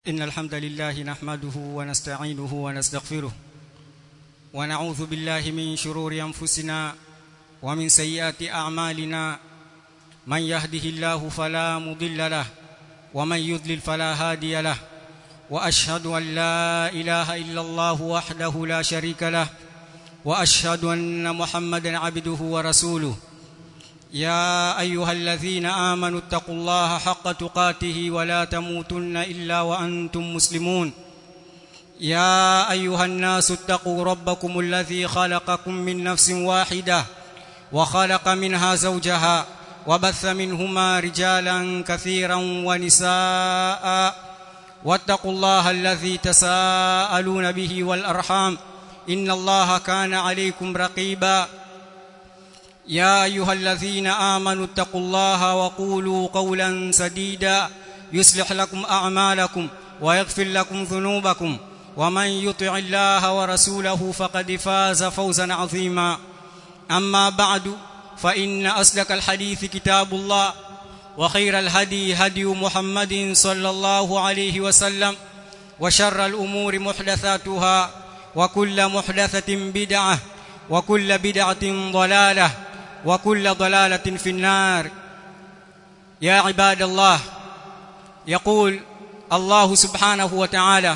إن الحمد لله نحمده ونستعينه ونستغفره ونعوذ بالله من شرور أنفسنا ومن سيئات أعمالنا من يهده الله فلا مضل له ومن يضلل فلا هادي له وأشهد أن لا إله إلا الله وحده لا شريك له وأشهد أن محمدا عبده ورسوله يا أيها الذين آمنوا اتقوا الله حق تقاته ولا تموتن إلا وأنتم مسلمون يا أيها الناس اتقوا ربكم الذي خلقكم من نفس واحدة وخلق منها زوجها وبث منهما رجالا كثيرا ونساء واتقوا الله الذي تساءلون به والأرحام إن الله كان عليكم رقيبا يا أيها الذين آمنوا اتقوا الله وقولوا قولا سديدا يصلح لكم أعمالكم ويغفر لكم ذنوبكم ومن يطع الله ورسوله فقد فاز فوزا عظيما أما بعد فإن أصدق الحديث كتاب الله وخير الهدي هدي محمد صلى الله عليه وسلم وشر الأمور محدثاتها وكل محدثة بدعة وكل بدعة ضلالة وكل ضلالة في النار يا عباد الله يقول الله سبحانه وتعالى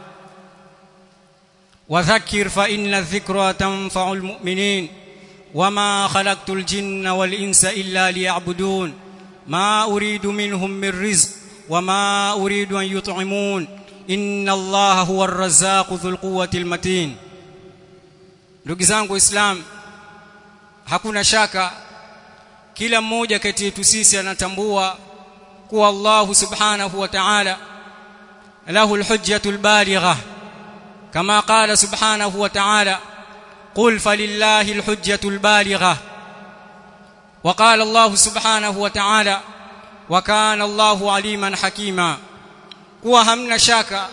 وذكر فإن الذكرى تنفع المؤمنين وما خلقت الجن والإنس إلا ليعبدون ما أريد منهم من رزق وما أريد أن يطعمون إن الله هو الرزاق ذو القوة المتين. Ndugu zangu Islam, hakuna shaka kila mmoja kati yetu sisi anatambua kuwa Allah subhanahu wa ta'ala lahu al-hujjatul baligha kama qala subhanahu wa ta'ala qul falillahi al-hujjatul baligha wa qala Allah subhanahu wa ta'ala wa kana Allahu aliman hakima. Kuwa hamna shaka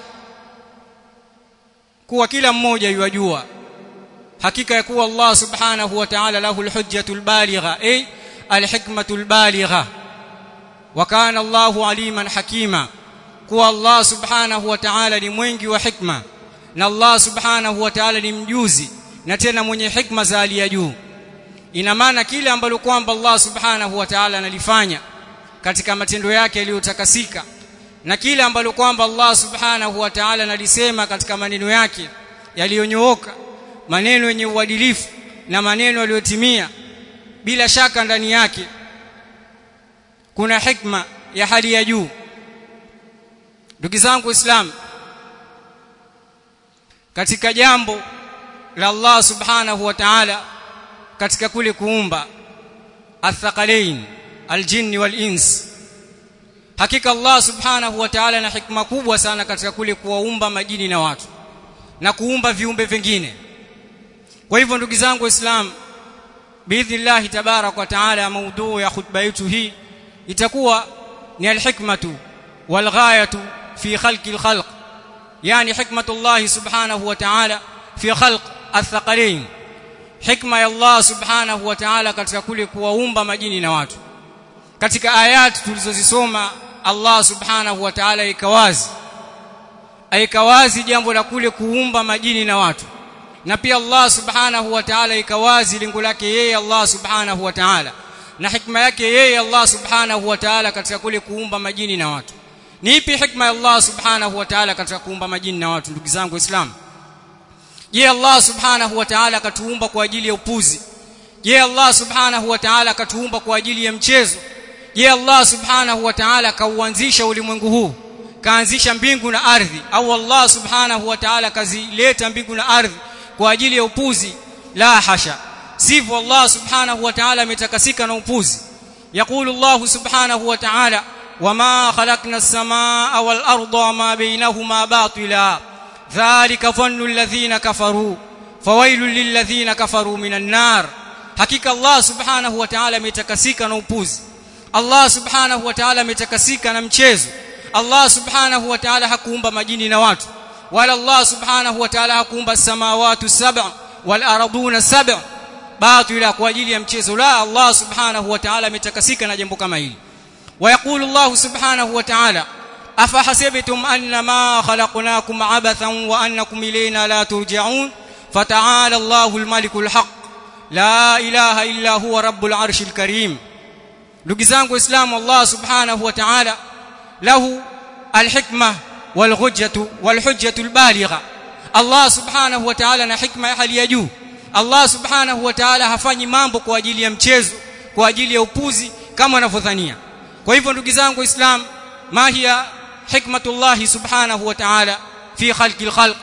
kuwa kila mmoja yajua hakika ya kuwa Allah subhanahu wa ta'ala lahu al-hujjatul baligha ay al-hikmatul baligha wa kana Allahu aliman hakima. Kuwa Allah subhanahu wa ta'ala ni mwingi wa hikma na Allah subhanahu wa ta'ala ni mjuzi na tena mwenye hikma za hali ya juu. Ina maana kile ambalo kwamba Allah subhanahu wa ta'ala analifanya katika matendo yake yaliyotakasika na kile ambalo kwamba Allah subhanahu wa ta'ala analisema katika maneno yake yaliyonyooka, maneno yenye uadilifu na maneno yaliyotimia, bila shaka ndani yake kuna hikma ya hali ya juu. Ndugu zangu Islam, katika jambo la Allah subhanahu wa ta'ala katika kule kuumba athqalain aljinni walins, hakika Allah subhanahu wa ta'ala na hikma kubwa sana katika kule kuwaumba majini na watu na kuumba viumbe vingine. Kwa hivyo ndugu zangu Islam, biidhnillah tabarak wa taala, maudhu ya khutba yetu hii itakuwa ni alhikmatu walghayatu fi khalqi alkhalq, yani hikmatullah subhanahu wa ta'ala fi khalq athqalain, hikma ya Allah subhanahu wa ta'ala katika kule kuwaumba majini na watu. Katika ayat tulizozisoma Allah subhanahu wa ta'ala ikawazi jambo la kule kuumba majini na watu, na pia Allah subhanahu wa ta'ala ikawazi lengo lake yeye Allah subhanahu wa ta'ala na hikma yake yeye Allah subhanahu wa ta'ala katika kule kuumba majini na watu. Ni ipi hikma ya Allah subhanahu wa ta'ala katika kuumba majini na watu? Ndugu zangu Islam, je, Allah subhanahu wa ta'ala katuumba kwa ajili ya upuzi? Je, Allah subhanahu wa ta'ala katuumba kwa ajili ya mchezo? Je, Allah subhanahu wa ta'ala kauanzisha ulimwengu huu, kaanzisha mbingu na ardhi, au Allah subhanahu wa ta'ala kazileta mbingu na ardhi kwa ajili ya upuzi? La hasha, sivyo. Allah subhanahu wa ta'ala ametakasika na upuzi. Yaqulu Allah subhanahu wa ta'ala wama khalaqna as-samaa wal arda wama bainahuma batila dhalika dhannu alladhina kafaru fawailul lilladhina kafaru minan nar. Hakika Allah subhanahu wa ta'ala ametakasika na upuzi. Allah subhanahu wa ta'ala ametakasika na mchezo. Allah subhanahu wa ta'ala hakuumba majini na watu, wala Allah subhanahu wa ta'ala hakuumba samawati sab'a wal arduna sab'a batila kwa ajili ya mchezo. La, Allah subhanahu wa ta'ala ametakasika na jambo kama hili. Wa yaqulu Allah subhanahu wa ta'ala afahasibtum annama khalaqnakum abathan wa annakum ilayna la turja'un fata'ala Allahul malikul haq la ilaha illa huwa rabbul arshil karim. Ndugu zangu Waislamu, Allah subhanahu wa ta'ala lahu alhikma walhujjatu albaligha. Allah subhanahu wa ta'ala na hikma ya hali ya juu. Allah subhanahu wa ta'ala hafanyi mambo kwa ajili ya mchezo, kwa ajili ya upuzi kama wanavyodhania. Kwa hivyo ndugu zangu Waislamu, ma hiya hikmatullah subhanahu wa ta'ala fi khalqil khalq?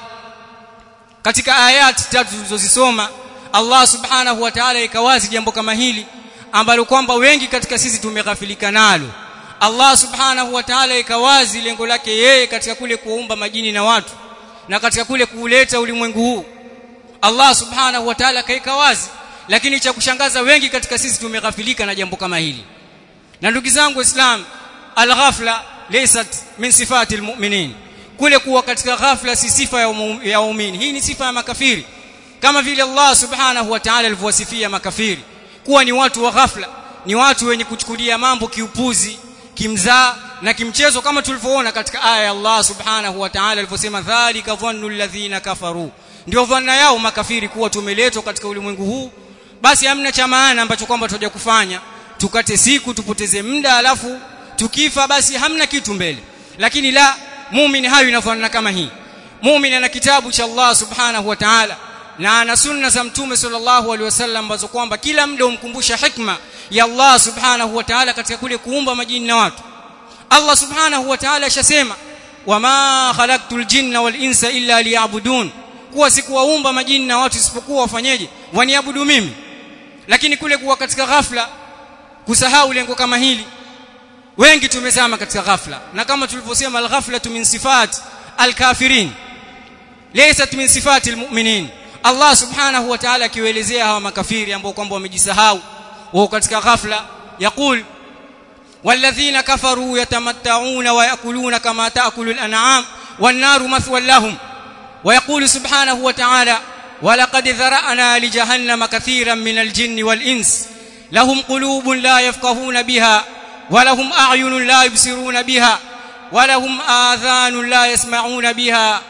Katika ayati tatu tulizozisoma, Allah subhanahu wa ta'ala ikawazi jambo kama hili ambalo kwamba wengi katika sisi tumeghafilika nalo. Allah subhanahu wa ta'ala ikawazi lengo lake yeye katika kule kuumba majini na watu na katika kule kuuleta ulimwengu huu. Allah subhanahu wa ta'ala kaika wazi, lakini cha kushangaza wengi katika sisi tumeghafilika na jambo kama hili. Na ndugu zangu Islam, al-ghafla laysat min sifati al-mu'minin. Kule kuwa katika ghafla si sifa ya waumini. Hii ni sifa ya makafiri. Kama vile Allah subhanahu wa ta'ala alivyowasifia makafiri kuwa ni watu wa ghafla, ni watu wenye kuchukulia mambo kiupuzi, kimzaa na kimchezo, kama tulivyoona katika aya ya Allah subhanahu wa ta'ala alivyosema dhalika dhannu alladhina kafaru. Ndio dhanna yao makafiri kuwa tumeletwa katika ulimwengu huu, basi hamna cha maana ambacho kwamba tutaje kufanya, tukate siku tupoteze muda, alafu tukifa basi hamna kitu mbele. Lakini la, muumini hayo inafanana kama hii. Muumini ana kitabu cha Allah subhanahu wa ta'ala na ana sunna za mtume sallallahu alaihi wasallam ambazo kwamba kila muda umkumbusha hikma ya Allah subhanahu wa ta'ala katika kule kuumba majini na watu. Allah subhanahu wa ta'ala ashasema wama khalaqtul jinna wal insa illa liya'budun, kuwa sikuwaumba majini na watu isipokuwa wafanyeje, waniabudu mimi. Lakini kule kuwa katika ghafla, kusahau lengo kama hili, wengi tumezama katika ghafla. Na kama tulivyosema, al-ghaflatu min sifat al-kafirin laysat min sifati al-mu'minin. Allah subhanahu wa ta'ala akiwaelezea hawa makafiri ambao kwamba wamejisahau wao katika ghafla, yaqul walladhina kafaru yatamatta'una wa yakuluna kama ta'kulu al-an'am wan-naru mathwan lahum. ويقول سبحانه وتعالى ولقد ذرأنا لجهنم كثيرا من الجن والإنس لهم قلوب لا يفقهون بها ولهم أعين لا يبصرون بها ولهم آذان لا يسمعون بها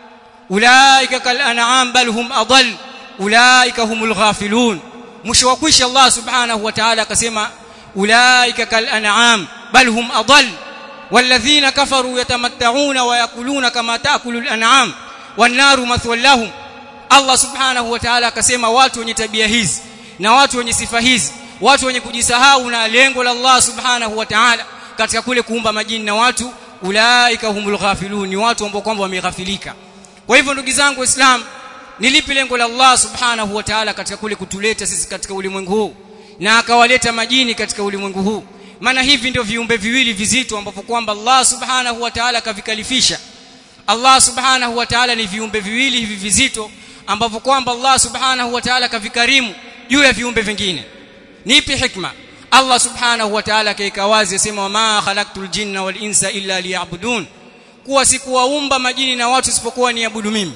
أولئك كالأنعام بل هم أضل أولئك هم الغافلون. مشوكوش الله سبحانه وتعالى قسم أولئك كالأنعام بل هم أضل والذين كفروا يتمتعون ويأكلون كما تأكل الأنعام wanaru mathwallahum. Allah subhanahu wa ta'ala akasema watu wenye tabia hizi na watu wenye sifa hizi, watu wenye kujisahau na lengo la Allah subhanahu wa ta'ala katika kule kuumba majini na watu, ulaika humul ghafilun, ni watu ambao kwamba wameghafilika. Kwa hivyo ndugu zangu Waislamu, ni lipi lengo la Allah subhanahu wa ta'ala katika kule kutuleta sisi katika ulimwengu huu na akawaleta majini katika ulimwengu huu? Maana hivi ndio viumbe viwili vizito ambavyo kwamba Allah subhanahu wa ta'ala kavikalifisha. Allah subhanahu wa ta'ala ni viumbe viwili hivi vizito ambavyo kwamba Allah subhanahu wa ta'ala kavikarimu juu ya viumbe vingine. Nipi hikma? Allah subhanahu wa ta'ala kaika wazi asema wama khalaqtul jinna wal insa illa liya'budun, kuwa sikuwaumba majini na watu isipokuwa niabudu mimi.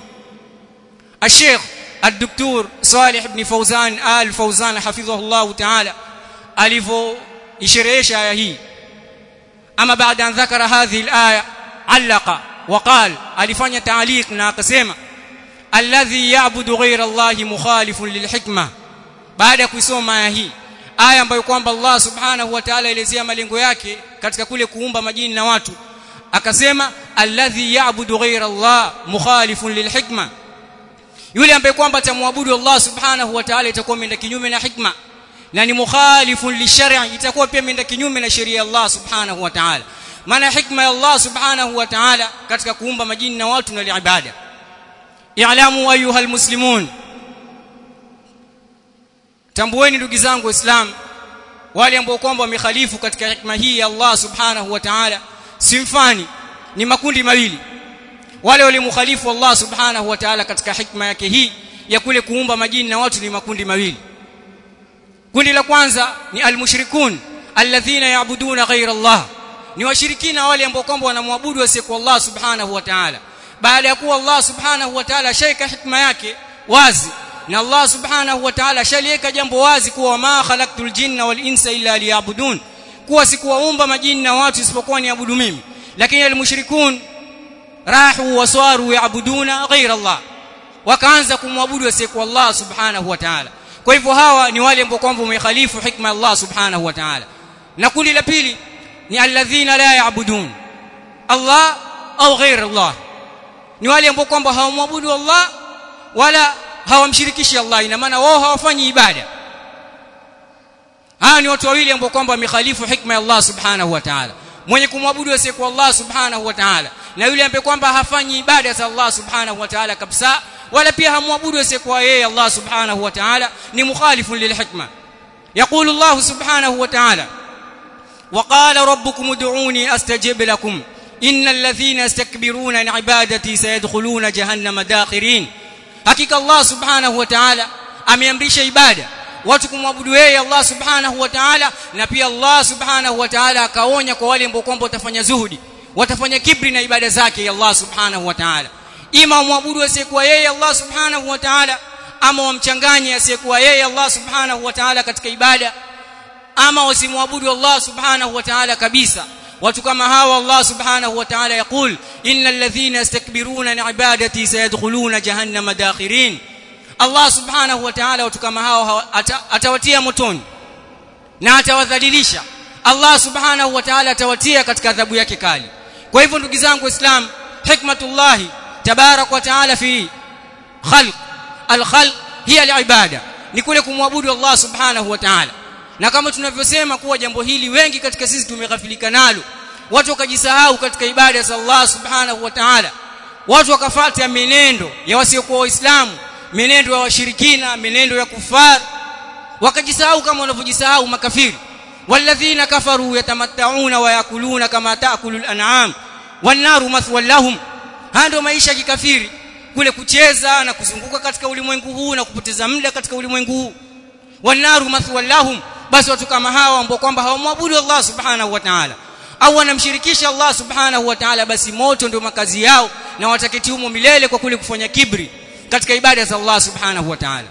Sheikh Dr. Salih ibn Fawzan al-Fawzan hafidhahullah ta'ala alivyoisherehesha aya hii, ama baada an dhakara hadhihi al-aya allaqa وقال alifanya taaliq na akasema alladhi ya'budu ghayra Allahi mukhalifun lilhikma. Baada ya kusoma aya hii, aya ambayo kwamba Allah subhanahu wa ta'ala elezea malengo yake katika kule kuumba majini na watu, akasema alladhi ya'budu ghayra Allah mukhalifun lilhikma, yule ambaye kwamba atamwabudu Allah subhanahu wa ta'ala itakuwa imeenda kinyume na hikma, na ni mukhalifun lishar'i, itakuwa pia imeenda kinyume na sheria ya Allah subhanahu wa ta'ala. Maana hikma ya Allah subhanahu wa ta'ala katika kuumba majini na watu na ibada. I'lamu ayuha almuslimun, tambueni ndugu zangu Waislamu, wale ambao kwamba wamekhalifu katika hikma hii ya Allah subhanahu wa ta'ala simfani ni makundi mawili. Wale walimkhalifu Allah subhanahu wa ta'ala katika hikma yake hii ya kule kuumba majini na watu ni makundi mawili. Kundi la kwanza ni almushrikun alladhina ya'buduna ghayra Allah, ni washirikina wale ambao kwamba wanamwabudu asiyekuwa Allah subhanahu wa ta'ala, baada ya kuwa Allah subhanahu wa ta'ala shaika hikma yake wazi, na Allah subhanahu wa ta'ala shalieka jambo wazi kuwa ma khalaqtul jinna wal insa illa liya'budun, kuwa sikuwaumba majini na watu isipokuwa niabudu mimi. lakini almushrikun rahu waswaru yaabuduna ghayra Allah, wakaanza kumwabudu asiyekuwa Allah subhanahu wa ta'ala. Kwa hivyo hawa ni wale ambao kwamba wamekhalifu hikma Allah subhanahu wa ta'ala. Na kundi la pili ni alladhina la yaabudun Allah au ghayra Allah, ni wale ambao kwamba hawamwabudu Allah wala hawamshirikishi Allah, ina maana wao hawafanyi ibada. Hawa ni watu wawili ambao kwamba wamekhalifu hikma ya Allah subhanahu wa ta'ala. Mwenye kumwabudu asiyekuwa Allah subhanahu wa ta'ala na yule ambaye kwamba hafanyi ibada za Allah subhanahu wa ta'ala kabisa, wala pia hamwabudu asiyekuwa yeye Allah subhanahu wa ta'ala, ni mukhalifun lilhikma. Yaqulu Allah subhanahu wa ta'ala wa qala rabbukum ud'uni astajib lakum innal ladhina yastakbiruna an ibadati sayadkhuluna jahannama dakhirin. Hakika Allah subhanahu wa ta'ala ameamrisha ibada, watu kumwabudu yeye Allah subhanahu wa ta'ala, na pia Allah subhanahu wa ta'ala akaonya kwa wale ambao kwamba watafanya zuhudi, watafanya kibri na ibada zake Allah subhanahu wa ta'ala. Ima muabudu asiyekuwa yeye Allah subhanahu wa ta'ala, ama wamchanganye asiyekuwa yeye Allah subhanahu wa ta'ala katika ibada, ama wasimwabudu Allah subhanahu wa ta'ala kabisa. Watu kama hawa Allah subhanahu wa ta'ala yaqul innal ladhina yastakbiruna an ibadati sayadkhuluna jahannama dakhirin. Allah subhanahu wa ta'ala watu kama hawa atawatia motoni na atawadhalilisha. Allah subhanahu wa ta'ala atawatia katika adhabu yake kali. Kwa hivyo ndugu zangu Waislamu, hikmatullah tabarak wa ta'ala fi khalq al-khalq hiya al-ibada, ni kule kumwabudu Allah subhanahu wa ta'ala. Na kama tunavyosema kuwa jambo hili wengi katika sisi tumeghafilika nalo, watu wakajisahau katika ibada za Allah subhanahu wa ta'ala, watu wakafuata menendo ya wasiokuwa waislamu, menendo ya washirikina, menendo ya kufar, wakajisahau kama wanavyojisahau makafiri. walladhina kafaru yatamatta'una wa yakuluna kama ta'kulul an'am wan naru mathwal lahum. Ndio maisha ya kikafiri, kule kucheza na kuzunguka katika ulimwengu huu na kupoteza muda katika ulimwengu huu. wan naru mathwal lahum, basi watu kama hawa ambao kwamba hawamwabudu Allah subhanahu wa ta'ala au wanamshirikisha Allah subhanahu wa ta'ala, basi moto ndio makazi yao na wataketi humo milele kwa kule kufanya kibri katika ibada za Allah subhanahu wa ta'ala.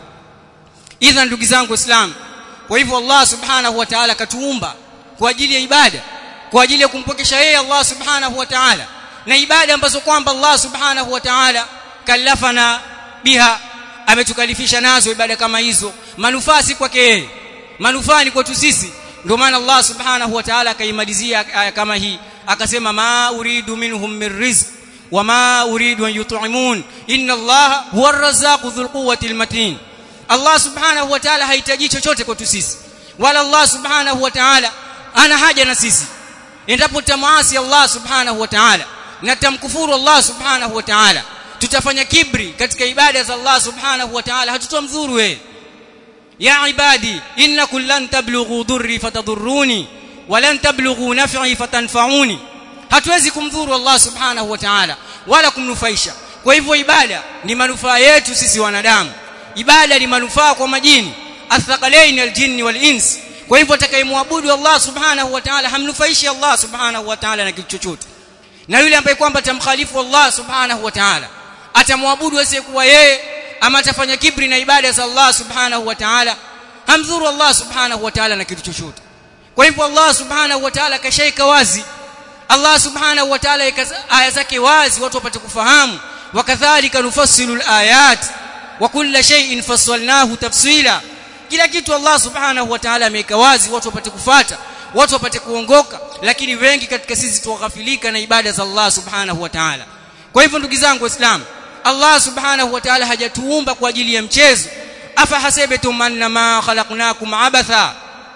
Idha ndugu zangu Waislamu, kwa hivyo Allah subhanahu wa ta'ala katuumba kwa ajili ya ibada, kwa ajili ya kumpokesha yeye Allah subhanahu wa ta'ala, na ibada ambazo kwamba Allah subhanahu wa ta'ala kalafana biha, ametukalifisha nazo ibada kama hizo. Manufaa si kwake yeye, manufaa ni kwetu sisi. Ndio maana Allah subhanahu wa ta'ala akaimalizia aya kama hii akasema, ma uridu minhum min rizq wa ma uridu an yut'imun inna Allah huwa ar-razzaqu dhul quwwati al-matin. Allah subhanahu wa ta'ala hahitaji chochote kwetu sisi, wala Allah subhanahu wa ta'ala ana haja na sisi. Endapo tamaasi Allah subhanahu wa ta'ala na tamkufuru Allah subhanahu wa ta'ala, tutafanya kibri katika ibada za Allah subhanahu wa ta'ala, hatutomdhuru wewe. ya ibadi innakum lan tablughu dhurri fatadurruni wa lan tablughu naf'i fatanfa'uni. Hatuwezi kumdhuru Allah subhanahu wa ta'ala wala kumnufaisha. Kwa hivyo ibada ni manufaa yetu sisi wanadamu, ibada ni manufaa kwa majini, athqalain aljinni wal ins. Kwa hivyo atakayemwabudu Allah subhanahu wa ta'ala hamnufaishi Allah subhanahu wa ta'ala na kitu chochote, na yule ambaye kwamba tamkhalifu Allah subhanahu wa ta'ala, atamwabudu asiyekuwa yeye, ama atafanya kibri na ibada za Allah subhanahu wa ta'ala, hamdhuru Allah subhanahu wa ta'ala na kitu chochote. Kwa hivyo Allah subhanahu wa ta'ala kashaika wazi, Allah subhanahu wa ta'ala aya zake wazi watu wapate kufahamu. Wakadhalika nufassilu alayat wa kulla shay'in fassalnahu tafsila. Kila kitu Allah subhanahu wa ta'ala ameweka wazi watu wapate kufuata, watu wapate kuongoka, lakini wengi katika sisi tuwaghafilika na ibada za Allah subhanahu wa ta'ala. Kwa hivyo ndugu zangu Waislamu, Allah subhanahu wa ta'ala hajatuumba kwa ajili ya mchezo. Afa hasabatum annama khalaqnakum abatha,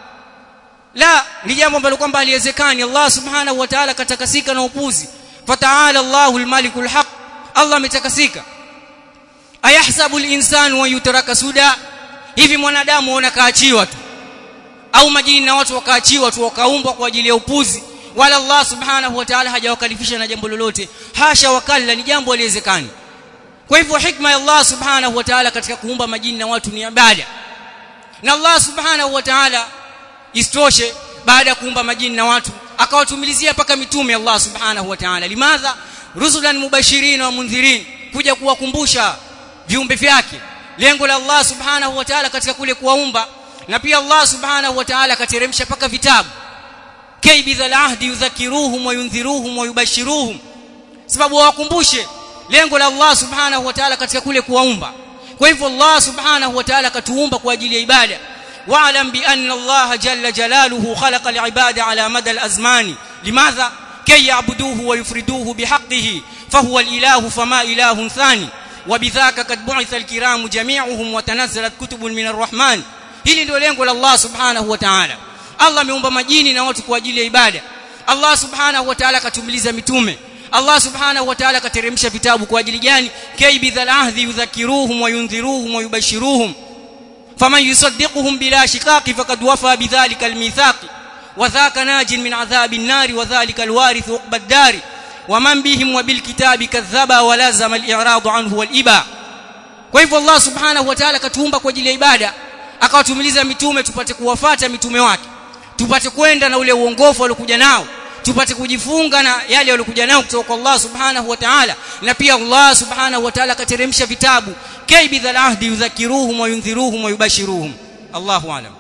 la, ni jambo ambalo kwamba haliwezekani. Allah subhanahu wa ta'ala katakasika na upuzi. Fata'ala Allahul malikul haq, Allah ametakasika. Ayahsabu al-insanu wa yutraka suda, hivi mwanadamu ona kaachiwa tu, au majini na watu wakaachiwa tu wakaumbwa kwa ajili ya upuzi? Wala Allah subhanahu wa ta'ala hajawakalifisha na jambo lolote, hasha wakalla, ni jambo haliwezekani. Kwa hivyo hikma ya Allah subhanahu wa ta'ala katika kuumba majini na watu ni ibada. Na Allah subhanahu wa ta'ala istoshe, baada ya kuumba majini na watu akawatumilizia paka mitume Allah subhanahu wa ta'ala. Limadha? Rusulan mubashirin wa mundhirin, kuja kuwakumbusha viumbe vyake. Lengo la Allah subhanahu wa ta'ala katika kule kuwaumba, na pia Allah subhanahu wa ta'ala akateremsha paka vitabu kay bidhal ahdi yudhakiruhum wa yundhiruhum wa yubashiruhum, sababu wakumbushe lengo la Allah subhanahu wa ta'ala katika kule kuwaumba. Kwa hivyo Allah subhanahu wa ta'ala katuumba kwa ajili ya ibada. wa'lam bi anna Allah jalla jalaluhu khalaqa al-ibada ala mada al-azmani, limadha kay ya'buduhu wa yufriduhu bihaqqihi fahuwa al-ilahu fama ilahun thani wa bidhaka kad bu'itha al-kiramu jami'uhum wa tanazzalat kutubun min ar-rahman. Hili ndio lengo la Allah subhanahu wa ta'ala. Allah ameumba majini na watu kwa ajili ya ibada. Allah subhanahu wa ta'ala katumiliza mitume. Allah subhanahu wa ta'ala kateremsha vitabu kwa ajili gani? kay bidhal ahdi yudhakiruhum wa yundhiruhum wa yubashiruhum faman yusaddiquhum bila shiqaqi faqad wafa bidhalika almithaqi wa dhaka najin min adhabin nari wa dhalika alwarith uqba ad-dari wa man bihim wa bil kitabi kadhaba wa lazama al-i'rad anhu wal iba. Kwa hivyo Allah subhanahu wa ta'ala katuumba kwa ajili ya ibada, akawatumiliza mitume tupate kuwafuata mitume wake, tupate kwenda na ule uongofu aliokuja nao, tupate kujifunga na yale waliokuja nao kutoka kwa Allah subhanahu wa ta'ala. Na pia Allah subhanahu wa ta'ala kateremsha vitabu kay bidhal ahdi yudhakiruhum wa yundhiruhum wa yubashiruhum. Allahu a'lam.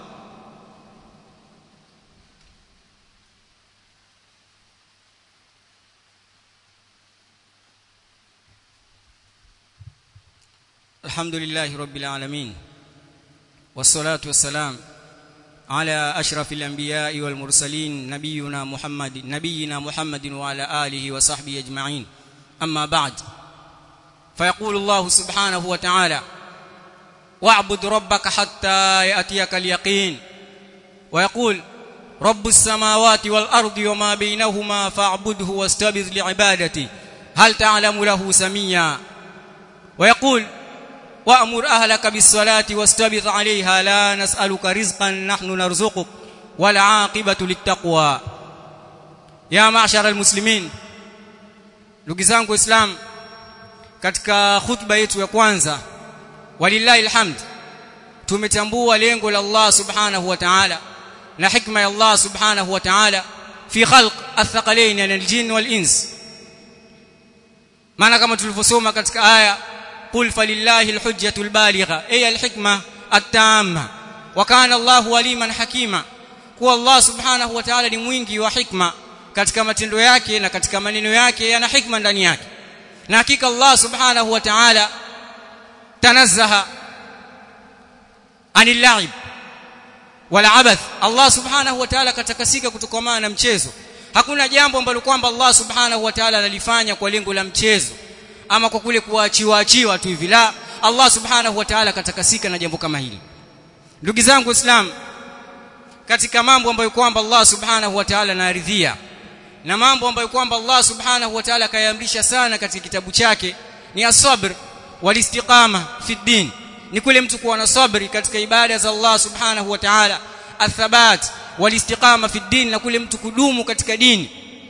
Alhamdulillahi rabbil alamin wassalatu wassalam على أشرف الأنبياء والمرسلين نبينا محمد وعلى آله وصحبه أجمعين. أما بعد، فيقول الله سبحانه وتعالى واعبد ربك حتى يأتيك اليقين، ويقول رب السماوات والأرض وما بينهما فاعبده واستبذ لعبادتي هل تعلم له سميا، ويقول وأمر أهلك بالصلاة واستبذ عليها لا نسألك رزقا نحن نرزقك والعاقبة للتقوى. يا معشر المسلمين، ndugu zangu Islam, katika khutba yetu ya kwanza walillahi alhamd tumetambua lengo la Allah subhanahu wa ta'ala na hikma ya Allah subhanahu wa ta'ala fi khalq athqalain min al-jinn wal-ins. maana kama tulivyosoma katika aya قل فلله الحجة البالغة أي الحكمة التامة وكان الله عليما حكيما. kwa Allah subhanahu wa ta'ala ni mwingi wa hikma katika matendo yake na katika maneno yake, yana hikma ndani yake. Na hakika Allah subhanahu wa ta'ala tanazzaha anil la'ib wal abath. Allah subhanahu wa ta'ala katakasika kutokana na mchezo. Hakuna jambo ambalo kwamba Allah subhanahu wa ta'ala analifanya kwa lengo la mchezo ama kwa kule kuachiwa tu hivi. La, Allah subhanahu wa ta'ala katakasika na jambo kama hili. Ndugu zangu Islam, katika mambo ambayo kwamba Allah subhanahu wa ta'ala anaridhia na mambo ambayo kwamba Allah subhanahu wa ta'ala kayaamrisha sana katika kitabu chake ni as-sabr wal istiqama fi din, ni kule mtu kuwa na sabri katika ibada za Allah subhanahu wa ta'ala, athabat wal istiqama fi din, na kule mtu kudumu katika dini,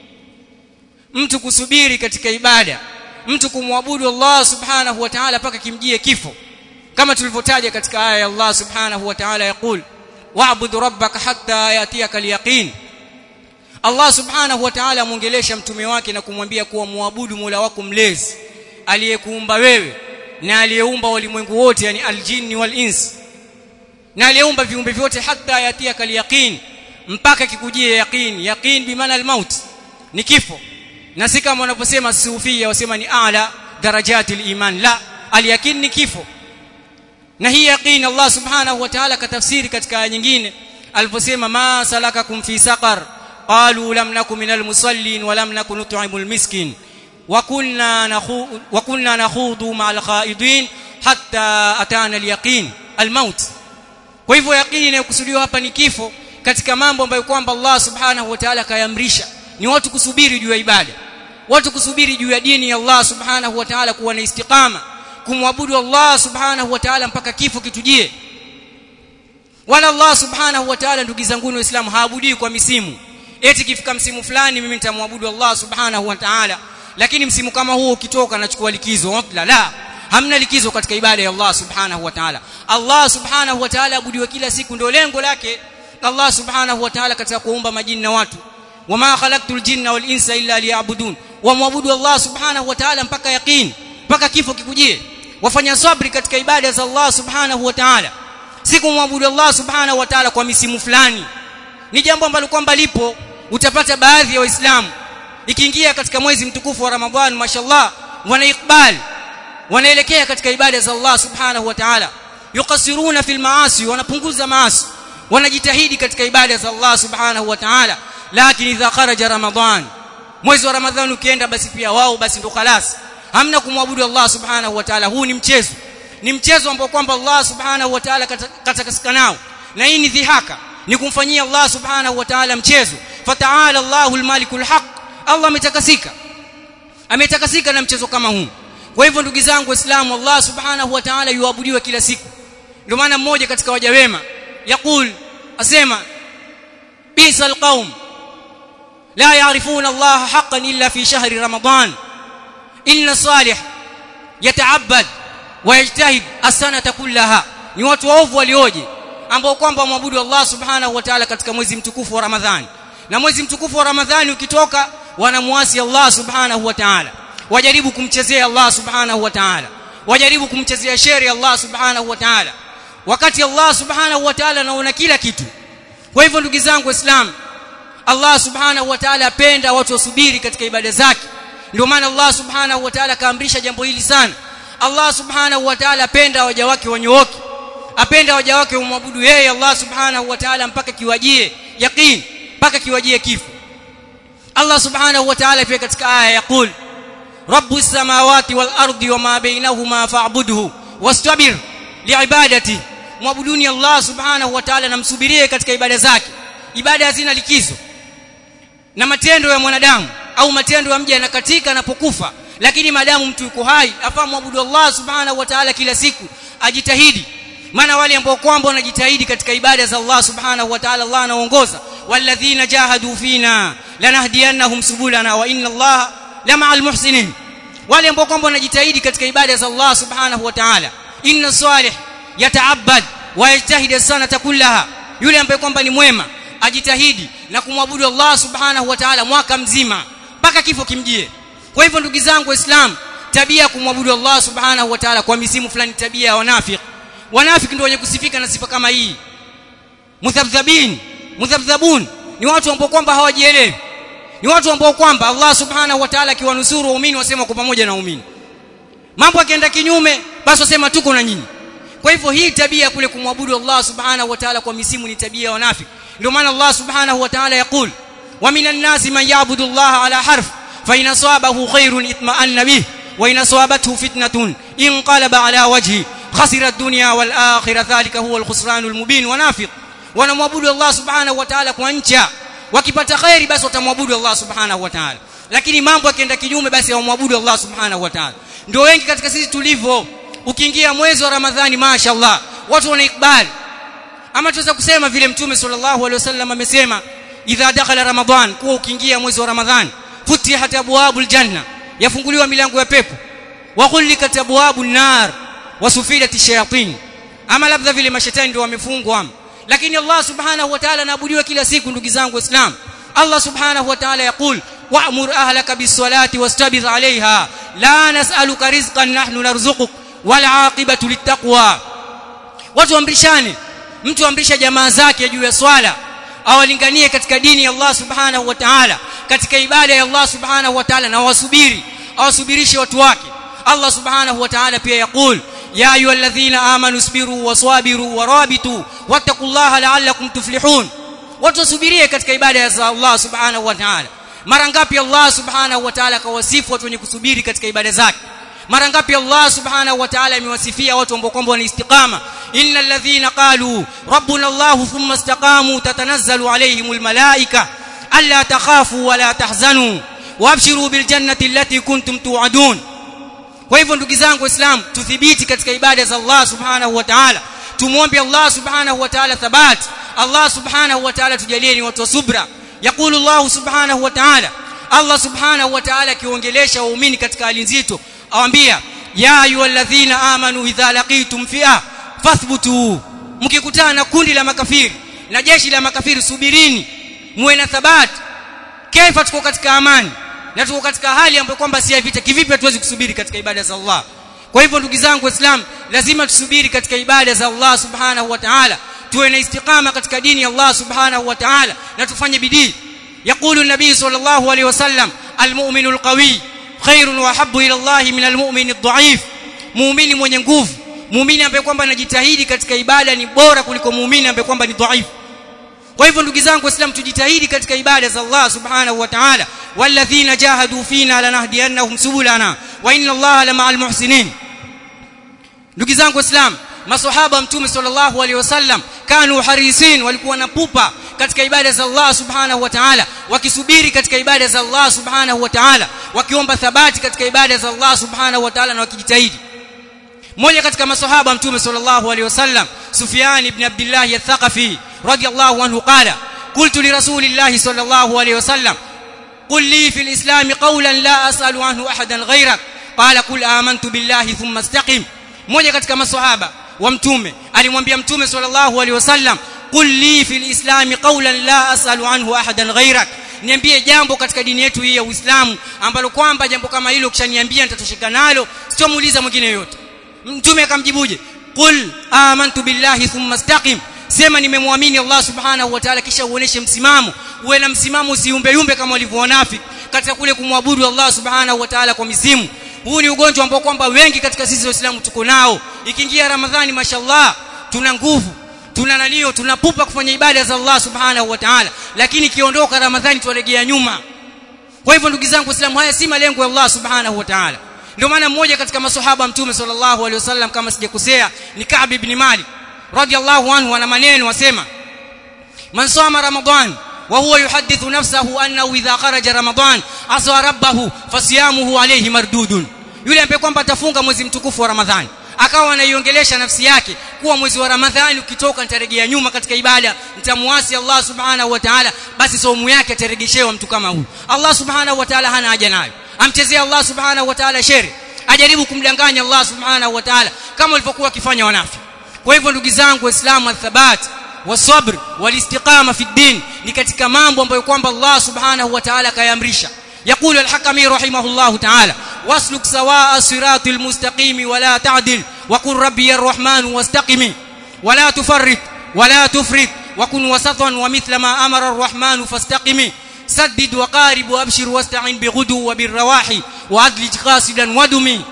mtu kusubiri katika ibada, mtu kumwabudu Allah subhanahu wa ta'ala paka kimjie kifo, kama tulivyotaja katika aya ya Allah subhanahu wa ta'ala yaqul wa'bud rabbaka hatta yatiyaka al-yaqin. Allah subhanahu wa ta'ala muongelesha mtume wake na kumwambia kuwa muabudu Mola wako mlezi aliyekuumba wewe na aliyeumba walimwengu wote, yani al-jinni wal-ins, na aliyeumba viumbe vyote, hatta yatiyaka al-yaqin, mpaka kikujie yaqin. Yaqin bi maana al-maut, ni kifo. Na si kama wanaposema sufia wasema ni a'la darajatil iman, la, al-yaqin ni kifo. Na hii yaqin Allah subhanahu wa ta'ala katafsiri katika aya nyingine aliposema ma salakakum fi saqar qalu lam nakum minal musallin wa lam nakun nut'imul miskin wa kunna nakhudu ma'al khaidin hatta atana al-yaqin al-maut. Kwa hivyo yaqini inayokusudiwa hapa ni kifo. Katika mambo ambayo kwamba Allah subhanahu wa ta'ala kayamrisha ni watu kusubiri juu ya ibada, watu kusubiri juu ya dini ya Allah subhanahu wa ta'ala, kuwa na istiqama, kumwabudu Allah subhanahu wa ta'ala mpaka kifo kitujie. Wala Allah subhanahu wa ta'ala, ndugu zangu Waislamu, haabudi kwa misimu. Eti kifika msimu fulani mimi nitamwabudu Allah subhanahu wa ta'ala, lakini msimu kama huo ukitoka nachukua likizo. La, hamna likizo katika ibada ya Allah subhanahu wa ta'ala. Allah subhanahu wa ta'ala abudiwe kila siku, ndio lengo lake Allah subhanahu wa ta'ala katika kuumba majini na watu. wama khalaqtul jinna wal insa illa liya'budun, wa muabudu Allah subhanahu wa ta'ala mpaka yaqin, mpaka kifo kikujie. Wafanya sabri katika ibada za Allah subhanahu wa ta'ala, si kumwabudu Allah subhanahu wa ta'ala kwa misimu fulani. Ni jambo ambalo kwamba lipo utapata baadhi ya waislamu ikiingia katika mwezi mtukufu wa Ramadhan mashallah wanaikubali wanaelekea katika ibada za Allah subhanahu wa ta'ala yukasiruna fil maasi wanapunguza maasi wanajitahidi katika ibada za Allah subhanahu wa ta'ala lakini idha kharaja Ramadhan mwezi wa Ramadhan ukienda basi pia wao basi ndo khalas hamna kumwabudu Allah subhanahu wa ta'ala huu ni mchezo ambao kwamba Allah subhanahu wa ta'ala katakasika nao na hii ni dhihaka ni kumfanyia Allah subhanahu wa ta'ala mchezo fata'ala Allahul malikul haq Allah ametakasika na mchezo kama huu kwa hivyo ndugu zangu waislamu Allah subhanahu wa ta'ala yuabudiwe kila siku ndio maana mmoja katika waja wema yakul asema bisal qaum la ya'rifuna Allah haqqan illa fi shahri Ramadan inna salih yata'abbad wa yajtahid as-sanata kullaha ni watu waovu walioje ambao kwamba muabudu Allah subhanahu wa ta'ala katika mwezi mtukufu wa Ramadhani na mwezi mtukufu wa Ramadhani ukitoka wanamuasi Allah subhanahu wa ta'ala wajaribu kumchezea Allah subhanahu wa ta'ala wajaribu kumchezea sheria Allah subhanahu wa ta'ala wakati Allah subhanahu wa ta'ala anaona kila kitu kwa hivyo ndugu zangu waislamu Allah subhanahu wa ta'ala apenda watu wasubiri katika ibada zake ndio maana Allah subhanahu wa ta'ala kaamrisha jambo hili sana Allah subhanahu wa ta'ala apenda waja wake wanyooke apenda waja wake umwabudu yeye Allah subhanahu wa ta'ala mpaka kiwajie yaqeen mpaka kiwajie kifo Allah subhanahu wa ta'ala pia katika aya yakul rabbus samawati wal ardi wama bainahuma fa'budhu wastabir liibadati muabuduni Allah subhanahu wa ta'ala na msubirie katika ibada zake ibada hazina likizo na matendo ya mwanadamu au matendo ya mja yanakatika anapokufa lakini maadamu mtu yuko hai afahamu abudu Allah subhanahu wa ta'ala kila siku ajitahidi maana wale ambao kwamba wanajitahidi katika ibada za Allah subhanahu wa ta'ala Allah anaongoza walladhina jahadu fina lanahdiyannahum subulana wa inna Allah lama'al muhsinin wale ambao kwamba wanajitahidi katika ibada za Allah subhanahu wa ta'ala inna salih yata'abbad wa yajtahid as-sanata kullaha yule ambaye kwamba ni mwema ajitahidi na kumwabudu Allah subhanahu wa ta'ala mwaka mzima mpaka kifo kimjie kwa hivyo ndugu zangu waislamu tabia kumwabudu Allah subhanahu wa ta'ala kwa misimu fulani tabia ya wanafiki ndio wenye kusifika na sifa kama hii mudhabdhabun ni watu ambao kwamba hawajielewi ni watu ambao kwamba Allah subhanahu wa ta'ala akiwanusuru waumini wasema kwa pamoja na waumini mambo yakienda kinyume basi wasema tuko na nyinyi kwa hivyo hii tabia kule kumwabudu Allah subhanahu wa ta'ala kwa misimu ni tabia ya wanafiki ndio maana Allah subhanahu wa ta'ala yakul wa minan nasi man ya'budu Allah ala harf fa in asabahu khairun itma'anna bih wa in asabathu fitnatun inqalaba ala wajhi khasira ad-dunya wal akhirah dhalika huwa al-khusranul mubin wanafiq wanamwabudu Allah subhanahu wa ta'ala kwa ncha wakipata khairi basi watamwabudu Allah subhanahu wa ta'ala lakini mambo yakienda kinyume basi hawamwabudu Allah subhanahu wa ta'ala ndio wengi katika sisi tulivyo ukiingia mwezi wa Ramadhani mashaallah watu wanaikubali ama tuweza kusema vile mtume sallallahu alaihi wasallam amesema idha dakhala Ramadhan kwa ukiingia mwezi wa Ramadhani futihat abwabul janna yafunguliwa milango ya pepo wa ghullikat abwabun nar wasufilat ash-shayatin ama labda vile mashetani ndio wamefungwa lakini Allah subhanahu wa ta'ala anaabudiwa kila siku ndugu zangu waislamu Allah subhanahu wa ta'ala yakul wa'mur ahlaka bis-salati wastabir 'alayha la nas'aluka rizqan nahnu narzuquk wal 'aqibatu lit-taqwa watu amrishane mtu amrisha jamaa zake juu ya swala awalinganie katika dini ya Allah subhanahu wa ta'ala katika ibada ya Allah subhanahu wa ta'ala na awasubirishe watu wake Allah subhanahu wa ta'ala pia yakul ya ayyuhalladhina amanu isbiru waswabiru warabitu wattaqullaha la'allakum tuflihun watu subirie katika ibada ya Allah subhanahu wa ta'ala mara ngapi Allah subhanahu wa ta'ala kawasifu watu wenye kusubiri katika ibada zake mara ngapi Allah subhanahu wa ta'ala amewasifia watu ambao kwamba wana istiqama innal ladhina qalu rabbuna Allah thumma istaqamu tatanazzalu alayhimul malaika alla takhafu wa la tahzanu wabshiru bil jannati allati kuntum tu'adun kwa hivyo ndugu zangu waislamu tudhibiti katika ibada za Allah subhanahu wa ta'ala tumuombe Allah subhanahu wa ta'ala thabat Allah subhanahu wa ta'ala tujalie ni watu wa subra yakulu Allah subhanahu wa ta'ala Allah subhanahu wa ta'ala kiongelesha waumini katika hali nzito awaambia ya ayyuhalladhina amanu idha laqitum fi'a fathbutu mkikutana na kundi la makafiri na jeshi la makafiri subirini muwe na thabat kaifa tuko katika amani na tuko katika hali ambayo kwamba si ya vita kivipi hatuwezi kusubiri katika ibada za Allah kwa hivyo ndugu zangu waislamu lazima tusubiri katika ibada za Allah subhanahu wa ta'ala tuwe na istiqama katika dini ya Allah subhanahu wa ta'ala na tufanye bidii يقول النبي صلى الله عليه وسلم المؤمن القوي خير واحب الى الله من المؤمن الضعيف. Muumini mwenye nguvu, muumini ambaye kwamba anajitahidi katika ibada ni bora kuliko muumini ambaye kwamba ni dhaifu. Kwa hivyo ndugu zangu Waislamu, tujitahidi katika ibada za Allah subhanahu wa ta'ala. Walladhina jahadu fina lanahdiyannahum subulana wa inna Allaha lama'al muhsinin. Ndugu zangu Waislamu, maswahaba mtume sallallahu alaihi wasallam kanu harisin, walikuwa na pupa katika ibada za Allah subhanahu wa ta'ala, wakisubiri katika ibada za Allah subhanahu wa ta'ala, wakiomba thabati katika ibada za Allah subhanahu wa ta'ala na wakijitahidi. Mmoja katika maswahaba mtume sallallahu alaihi wasallam Sufyan ibn Abdullah al-Thaqafi radiyallahu anhu qala qultu li rasulillahi sallallahu alaihi wasallam qul li fil islam qawlan la as'alu anhu ahadan ghayrak qala qul amantu billahi thumma istaqim. Mmoja katika maswahaba wa mtume alimwambia mtume sallallahu alaihi wasallam qul li fil islam qawlan la as'alu anhu ahadan ghayrak, niambie jambo katika dini yetu hii ya Uislamu ambalo kwamba jambo kama hilo kishaniambia nitatosheka nalo, sitomuuliza mwingine yote. Mtume akamjibuje? Qul amantu billahi thumma istaqim, sema nimemwamini Allah subhanahu wa ta'ala kisha uoneshe msimamo. Uwe na msimamo, usiumbe yumbe kama walivyo wanafiki katika kule kumwabudu Allah subhanahu wa ta'ala kwa misimu. Huu ni ugonjwa ambao kwamba wengi katika sisi Waislamu tuko nao. Ikiingia Ramadhani mashallah tuna nguvu, tuna nalio, tunapupa kufanya ibada za Allah subhanahu wa ta'ala, lakini kiondoka Ramadhani tuwalegea nyuma. Kwa hivyo ndugu zangu Waislamu, haya si malengo ya Allah subhanahu wa ta'ala. Ndio maana mmoja katika maswahaba mtume sallallahu alaihi wasallam kama sijakosea ni Ka'b ibn Malik radiyallahu anhu, ana maneno wasema man sama Ramadan wa huwa yuhaddithu nafsahu annahu idha kharaja Ramadan asa rabbahu fasiyamuhu alayhi mardudun. Yule ambaye kwamba atafunga mwezi mtukufu wa Ramadhani akawa anaiongelesha nafsi yake kuwa mwezi wa Ramadhani ukitoka nitarejea nyuma katika ibada, nitamuasi Allah subhanahu wa ta'ala, basi saumu yake atarejeshewa mtu kama huyu. Allah subhanahu wa ta'ala hana haja nayo. Amchezea Allah subhanahu wa ta'ala sheri, ajaribu kumdanganya Allah subhanahu wa ta'ala kama walivyokuwa wakifanya wanafiki. Kwa hivyo ndugu zangu Waislamu, athabat wasabr walistiqama fi din ni katika mambo ambayo kwamba Allah subhanahu wa ta'ala kayaamrisha. يقول الحكمي رحمه الله تعالى واسلك سواء الصراط المستقيم ولا تعدل وقل ربي الرحمن واستقم ولا تفرط ولا تفرط وكن وسطا ومثل ما أمر الرحمن فاستقم سدد وقارب وابشر واستعن بغدو وبالرواحي وأدلج قاصدا ودمي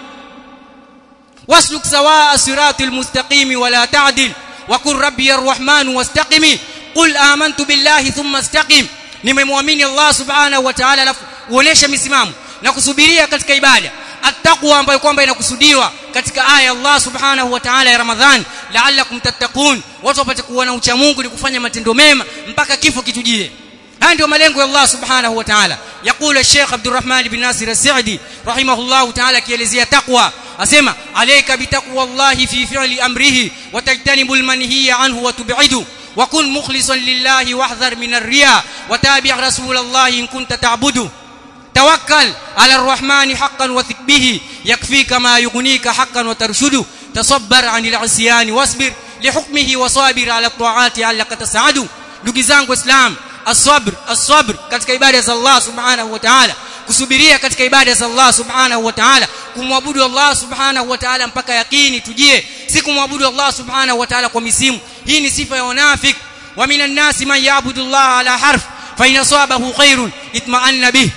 واسلك سواء الصراط المستقيم ولا تعدل وقل ربي الرحمن واستقم قل آمنت بالله ثم استقم. Nimemwamini Allah subhanahu wa ta'ala, alafu uonesha misimamo na kusubiria katika ibada. At-taqwa ambayo kwamba inakusudiwa katika aya Allah subhanahu wa ta'ala ya Ramadhan, la'allakum tattaqun, watu wapate kuwa na ucha Mungu ni kufanya matendo mema mpaka kifo kitujie. Haya ndio malengo ya Allah subhanahu wa ta'ala. Yaqulu Sheikh Abdurrahman ibn Nasir as-Sa'di rahimahullah ta'ala kielezea taqwa, asema alayka bi taqwallahi fi fi'li amrihi wa tajtanibul manhiya anhu wa tub'idu وكن مخلصا لله واحذر من الرياء وتابع رسول الله إن كنت تعبد توكل على الرحمن حقا وثق به يكفيك ما يغنيك حقا وترشد تصبر عن العصيان واصبر لحكمه وصابر على الطاعات علك تسعد. ndugu zangu Islam, as-sabr katika ibada za Allah subhanahu wa ta'ala, kusubiria katika ibada za Allah subhanahu wa ta'ala, kumwabudu Allah subhanahu wa ta'ala mpaka yakini tujie, si kumwabudu Allah subhanahu wa ta'ala kwa misimu. Hii ni sifa ya wanafik. Wa minan nasi man ya'budu Allah ala harf fa in asabahu khairun itma'anna bih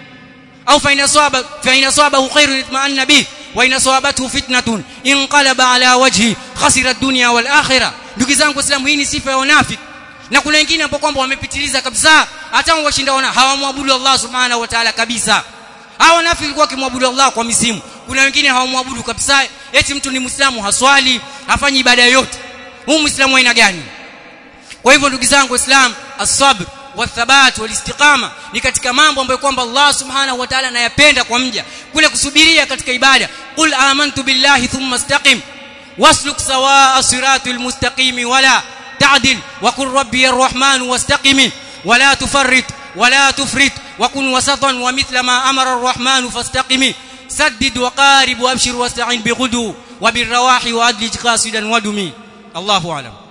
au fa in asabahu khairun itma'anna bih wa in asabathu fitnatun inqalaba ala wajhi khasira ad-dunya wal akhirah. Ndugu zangu Waislamu, hii ni sifa ya wanafik. Na kuna wengine ambao kwamba wamepitiliza kabisa, hata washindaona hawamwabudu Allah subhanahu wa ta'ala kabisa. Hao wanafiki walikuwa kimwabudu Allah kwa misimu. Kuna wengine hawamwabudu kabisa, eti mtu ni Muislamu haswali, hafanyi ibada yoyote. Huyu Muislamu aina gani? Kwa hivyo ndugu zangu Waislamu, as-sabr wathabat walistiqama ni katika mambo ambayo kwamba Allah subhanahu wa ta'ala anayapenda kwa mja, kule kusubiria katika ibada. Qul amantu billahi thumma istaqim wasluk sawaa siratal mustaqim wala تعدل وقل ربي الرحمن واستقم ولا تفرط ولا تفرط وكن وسطا ومثل ما أمر الرحمن فاستقم سدد وقارب وابشر واستعن بغدو وبالرواح وأدلج قاصدا ودمي. الله أعلم.